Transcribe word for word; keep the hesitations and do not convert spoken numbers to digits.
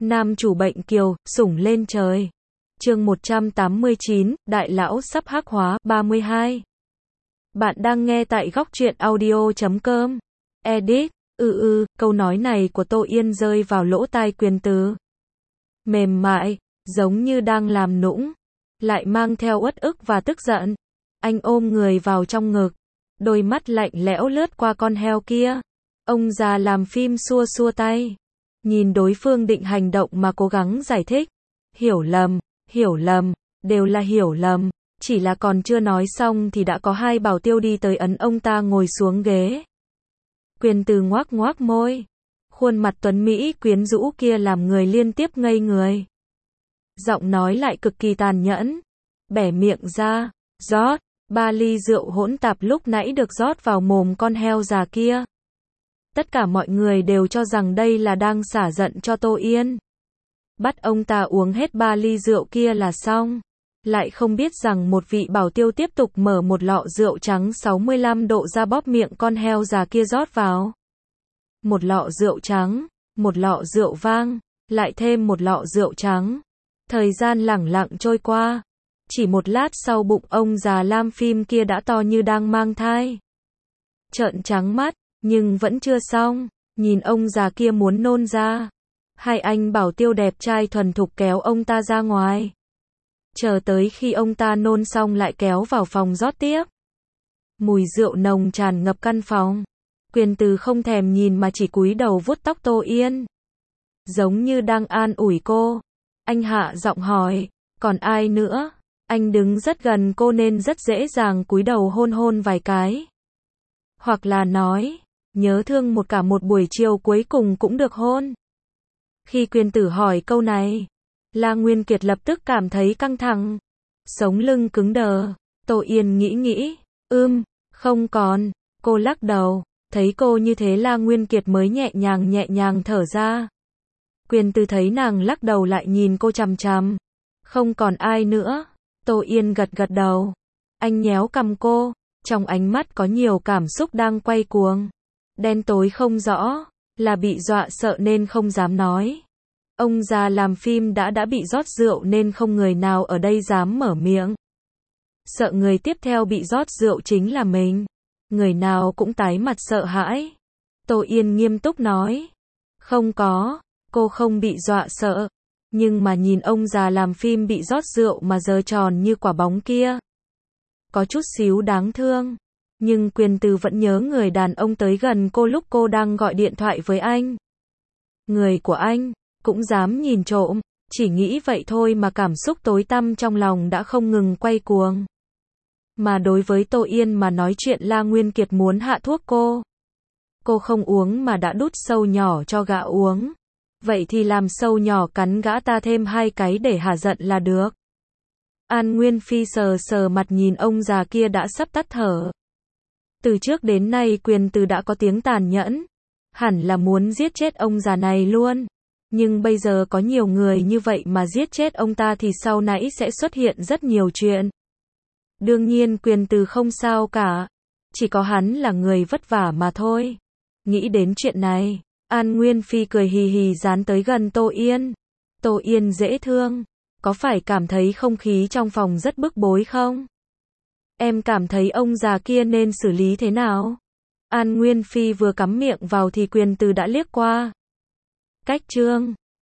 Nam chủ bệnh kiều, sủng lên trời. Chương một trăm tám mươi chín, đại lão sắp hắc hóa, ba mươi hai. Bạn đang nghe tại góc truyện audio chấm com. Edit, ừ ừ, câu nói này của Tô Yên rơi vào lỗ tai Quyền Từ. Mềm mại, giống như đang làm nũng, lại mang theo uất ức và tức giận. Anh ôm người vào trong ngực, đôi mắt lạnh lẽo lướt qua con heo kia. Ông già làm phim xua xua tay, nhìn đối phương định hành động mà cố gắng giải thích. Hiểu lầm, hiểu lầm, đều là hiểu lầm. Chỉ là còn chưa nói xong thì đã có hai bảo tiêu đi tới ấn ông ta ngồi xuống ghế. Quyền Từ ngoác ngoác môi, khuôn mặt tuấn Mỹ quyến rũ kia làm người liên tiếp ngây người. Giọng nói lại cực kỳ tàn nhẫn, bẻ miệng ra, rót, ba ly rượu hỗn tạp lúc nãy được rót vào mồm con heo già kia. Tất cả mọi người đều cho rằng đây là đang xả giận cho Tô Yên. Bắt ông ta uống hết ba ly rượu kia là xong. Lại không biết rằng một vị bảo tiêu tiếp tục mở một lọ rượu trắng sáu mươi lăm độ ra bóp miệng con heo già kia rót vào. Một lọ rượu trắng, một lọ rượu vang, lại thêm một lọ rượu trắng. Thời gian lẳng lặng trôi qua. Chỉ một lát sau bụng ông già lam phim kia đã to như đang mang thai. Trợn trắng mắt, nhưng vẫn chưa xong. Nhìn ông già kia muốn nôn ra. Hai anh bảo tiêu đẹp trai thuần thục kéo ông ta ra ngoài. Chờ tới khi ông ta nôn xong lại kéo vào phòng rót tiếp. Mùi rượu nồng tràn ngập căn phòng. Quyền Từ không thèm nhìn mà chỉ cúi đầu vuốt tóc Tô Yên. Giống như đang an ủi cô. Anh hạ giọng hỏi, còn ai nữa? Anh đứng rất gần cô nên rất dễ dàng cúi đầu hôn hôn vài cái. Hoặc là nói, nhớ thương một cả một buổi chiều cuối cùng cũng được hôn. Khi Quyền Tử hỏi câu này, La Nguyên Kiệt lập tức cảm thấy căng thẳng. Sống lưng cứng đờ. Tô Yên nghĩ nghĩ, ưm, không còn. Cô lắc đầu. Thấy cô như thế La Nguyên Kiệt mới nhẹ nhàng nhẹ nhàng thở ra. Quyền Từ thấy nàng lắc đầu lại nhìn cô chằm chằm. Không còn ai nữa. Tô Yên gật gật đầu. Anh nhéo cằm cô. Trong ánh mắt có nhiều cảm xúc đang quay cuồng. Đen tối không rõ. Là bị dọa sợ nên không dám nói. Ông già làm phim đã đã bị rót rượu nên không người nào ở đây dám mở miệng. Sợ người tiếp theo bị rót rượu chính là mình. Người nào cũng tái mặt sợ hãi. Tô Yên nghiêm túc nói. Không có, cô không bị dọa sợ. Nhưng mà nhìn ông già làm phim bị rót rượu mà giờ tròn như quả bóng kia. Có chút xíu đáng thương. Nhưng Quyền Từ vẫn nhớ người đàn ông tới gần cô lúc cô đang gọi điện thoại với anh. Người của anh, cũng dám nhìn trộm. Chỉ nghĩ vậy thôi mà cảm xúc tối tăm trong lòng đã không ngừng quay cuồng. Mà đối với Tô Yên mà nói chuyện La Nguyên Kiệt muốn hạ thuốc cô. Cô không uống mà đã đút sâu nhỏ cho gã uống. Vậy thì làm sâu nhỏ cắn gã ta thêm hai cái để hả giận là được. An Nguyên Phi sờ sờ mặt nhìn ông già kia đã sắp tắt thở. Từ trước đến nay Quyền Từ đã có tiếng tàn nhẫn. Hẳn là muốn giết chết ông già này luôn. Nhưng bây giờ có nhiều người như vậy mà giết chết ông ta thì sau nãy sẽ xuất hiện rất nhiều chuyện. Đương nhiên Quyền Từ không sao cả. Chỉ có hắn là người vất vả mà thôi. Nghĩ đến chuyện này, An Nguyên Phi cười hì hì dán tới gần Tô Yên. Tô Yên dễ thương. Có phải cảm thấy không khí trong phòng rất bức bối không? Em cảm thấy ông già kia nên xử lý thế nào? An Nguyên Phi vừa cắm miệng vào thì Quyền Từ đã liếc qua. Cách chương